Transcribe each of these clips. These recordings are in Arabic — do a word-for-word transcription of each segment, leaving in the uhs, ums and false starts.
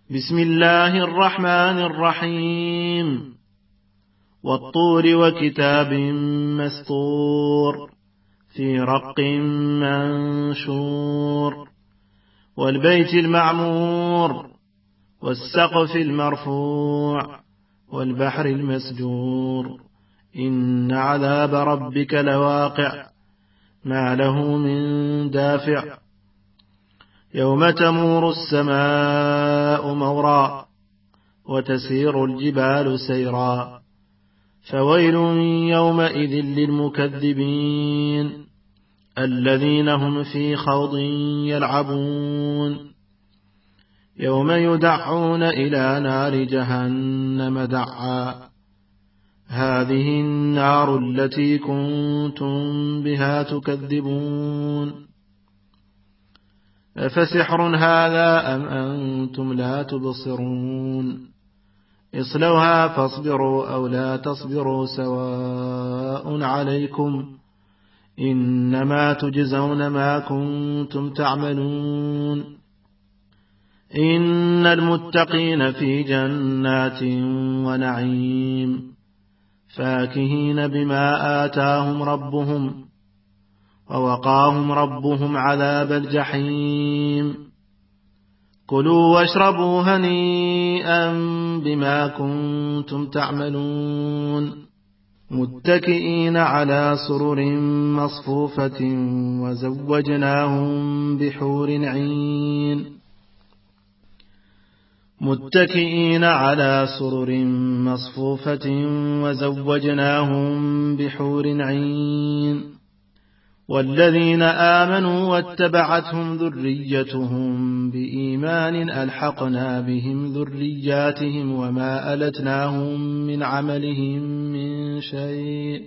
بسم الله الرحمن الرحيم والطور وكتاب مسطور في رق منشور والبيت المعمور والسقف المرفوع والبحر المسجور إن عذاب ربك لواقع ما له من دافع يوم تمور السماء مورا وتسير الجبال سيرا فويل يومئذ للمكذبين الذين هم في خوض يلعبون يوم يدعون إلى نار جهنم دعا هذه النار التي كنتم بها تكذبون أفسحر هذا أم أنتم لا تبصرون اصلوها فاصبروا أو لا تصبروا سواء عليكم إنما تجزون ما كنتم تعملون إن المتقين في جنات ونعيم فاكهين بما آتاهم ربهم ووقاهم ربهم عذاب الجحيم كلوا واشربوا هنيئا بما كنتم تعملون متكئين على سرر مصفوفة وزوجناهم بحور عين متكئين على سرر مصفوفة وزوجناهم بحور عين والذين آمنوا واتبعتهم ذريتهم بإيمان ألحقنا بهم ذرياتهم وما ألتناهم من عملهم من شيء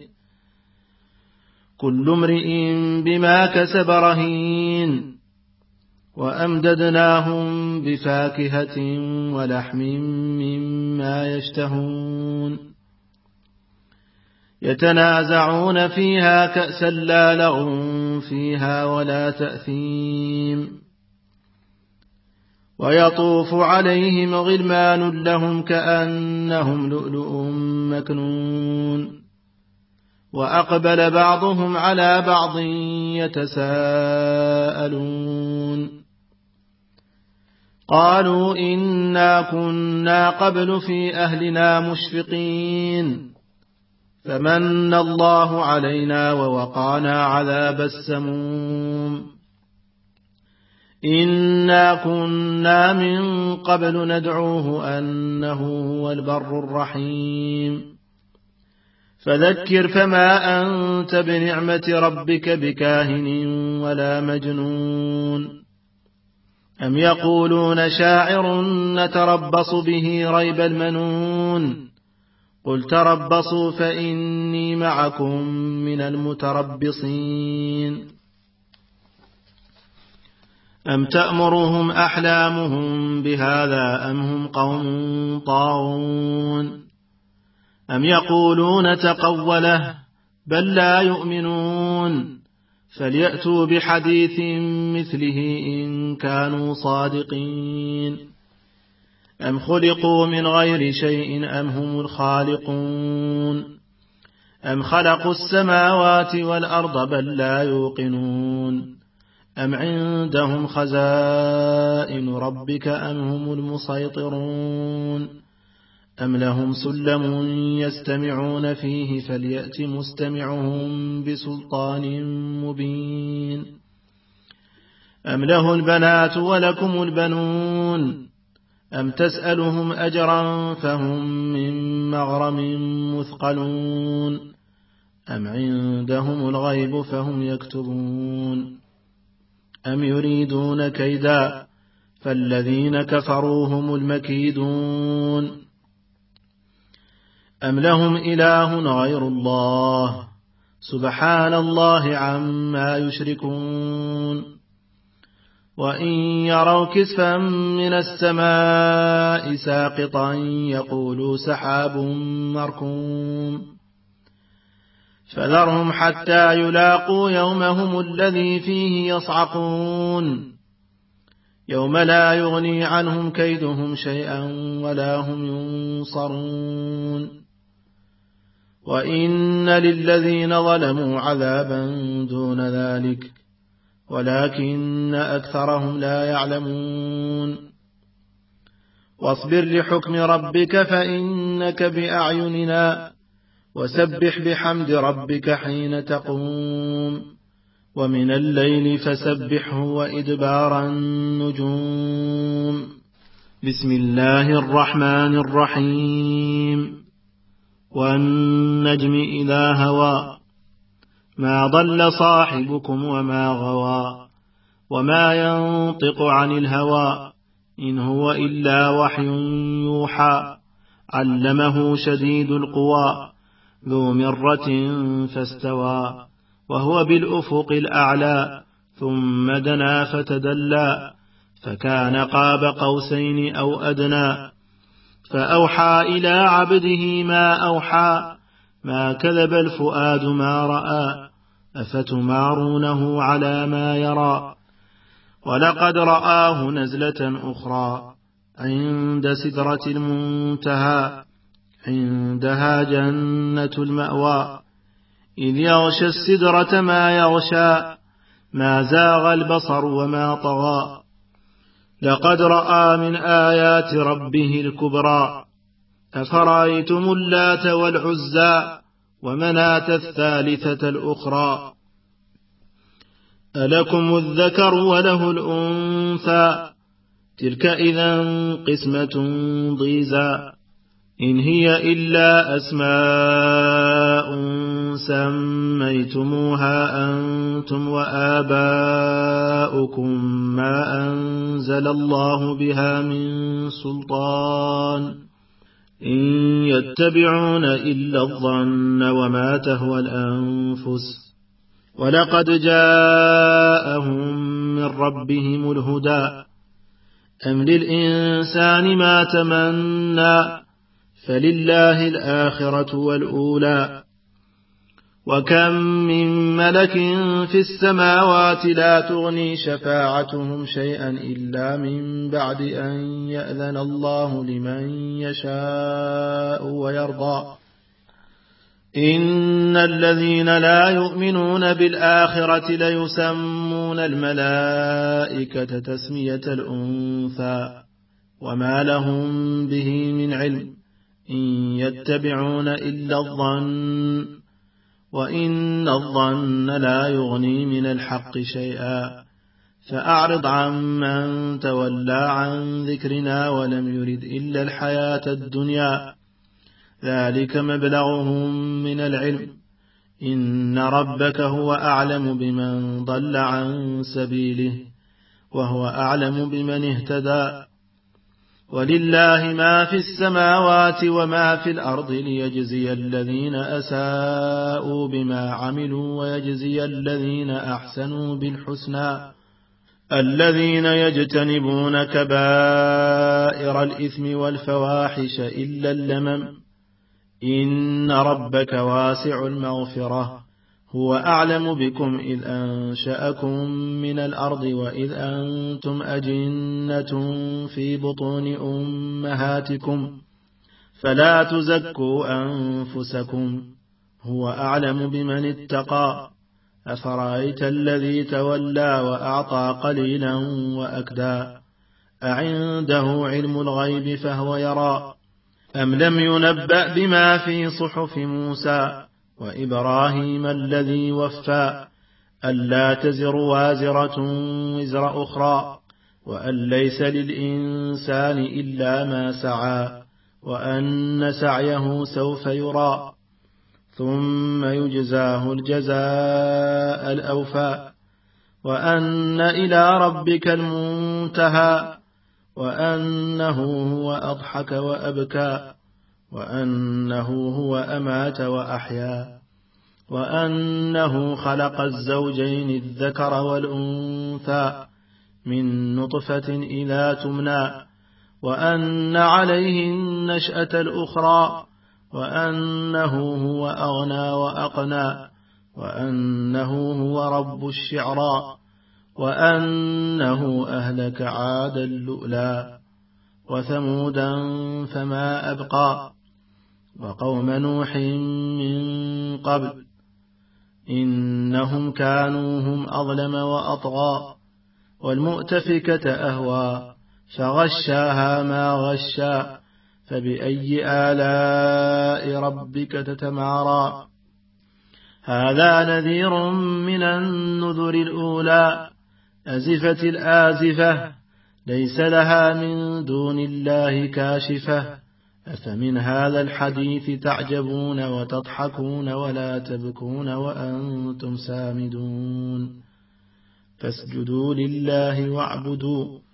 كل امرئ بما كسب رهين وأمددناهم بفاكهة ولحم مما يشتهون يتنازعون فيها كأسا لا لغو فيها ولا تأثيم ويطوف عليهم غلمان لهم كأنهم لؤلؤ مكنون وأقبل بعضهم على بعض يتساءلون قالوا إنا كنا قبل في أهلنا مشفقين فمن الله علينا ووقانا عذاب السموم إنا كنا من قبل ندعوه أنه هو البر الرحيم فذكر فما أنت بنعمة ربك بكاهن ولا مجنون أم يقولون شاعر نتربص به ريب المنون قل تربصوا فإني معكم من المتربصين أم تأمرهم أحلامهم بهذا أم هم قوم طاغون أم يقولون تقوله بل لا يؤمنون فليأتوا بحديث مثله إن كانوا صادقين أم خلقوا من غير شيء أم هم الخالقون أم خلقوا السماوات والأرض بل لا يوقنون أم عندهم خزائن ربك أم هم المسيطرون أم لهم سلم يستمعون فيه فليأت مستمعهم بسلطان مبين أم له البنات ولكم البنون أم تسألهم أجرا فهم من مغرم مثقلون أم عندهم الغيب فهم يكتبون أم يريدون كيدا فالذين كفروا هم المكيدون أم لهم إله غير الله سبحان الله عما يشركون وإن يروا كسفا من السماء ساقطا يقولوا سحاب مركوم فذرهم حتى يلاقوا يومهم الذي فيه يصعقون يوم لا يغني عنهم كيدهم شيئا ولا هم ينصرون وإن للذين ظلموا عذابا دون ذلك ولكن أكثرهم لا يعلمون واصبر لحكم ربك فإنك بأعيننا وسبح بحمد ربك حين تقوم ومن الليل فسبحه وإدبار النجوم بسم الله الرحمن الرحيم والنجم إذا هوى ما ضل صاحبكم وما غوى وما ينطق عن الهوى إن هو إلا وحي يوحى علمه شديد القوى ذو مرة فاستوى وهو بالأفق الأعلى ثم دنا فتدلى فكان قاب قوسين أو أدنى فأوحى إلى عبده ما أوحى ما كذب الفؤاد ما رأى أفتمارونه على ما يرى ولقد رآه نزلة أخرى عند سدرة المنتهى عندها جنة المأوى إذ يغشى السدرة ما يغشى ما زاغ البصر وما طغى لقد رأى من آيات ربه الكبرى أفرأيتم اللات والعزى ومناة الثالثة الأخرى ألكم الذكر وله الأنثى تلك إذا قسمة ضيزى إن هي إلا أسماء سميتموها أنتم وآباؤكم ما أنزل الله بها من سلطان إن يتبعون إلا الظن وما تهوى الأنفس ولقد جاءهم من ربهم الهدى أم للإنسان ما تمنى فلله الآخرة والأولى وكم من ملك في السماوات لا تغني شفاعتهم شيئا إلا من بعد أن يأذن الله لمن يشاء ويرضى إن الذين لا يؤمنون بالآخرة ليسمون الملائكة تسمية الأنثى وما لهم به من علم إن يتبعون إلا الظن وإن الظن لا يغني من الحق شيئا فأعرض عمن تولى عن ذكرنا ولم يرد إلا الحياة الدنيا ذلك مبلغهم من العلم إن ربك هو أعلم بمن ضل عن سبيله وهو أعلم بمن اهتدى ولله ما في السماوات وما في الأرض ليجزي الذين أساءوا بما عملوا ويجزي الذين أحسنوا بالحسنى الذين يجتنبون كبائر الإثم والفواحش إلا اللمم إن ربك واسع المغفرة هو أعلم بكم إذ أنشأكم من الأرض وإذ أنتم أجنة في بطون أمهاتكم فلا تزكوا أنفسكم هو أعلم بمن اتقى أفرأيت الذي تولى وأعطى قليلا وأكدى أعنده علم الغيب فهو يرى أم لم ينبأ بما في صحف موسى وإبراهيم الذي وفى ألا تزر وازرة وزر أخرى وأن ليس للإنسان إلا ما سعى وأن سعيه سوف يرى ثم يجزاه الجزاء الأوفى وأن إلى ربك المنتهى وأنه هو أضحك وأبكى وأنه هو أمات وأحيا وأنه خلق الزوجين الذكر والأنثى من نطفة إذا تمنى وأن عليه النشأة الأخرى وأنه هو أغنى وأقنى وأنه هو رب الشعرى وأنه أهلك عادا الأولى وثمودا فما أبقى وقوم نوح من قبل إنهم كانوا هم أظلم وأطغى والمؤتفكة أهوى فغشاها ما غشا فبأي آلاء ربك تتمارى هذا نذير من النذر الأولى أزفت الآزفة ليس لها من دون الله كاشفة أفمن هذا الحديث تعجبون وتضحكون ولا تبكون وأنتم سامدون فاسجدوا لله واعبدوا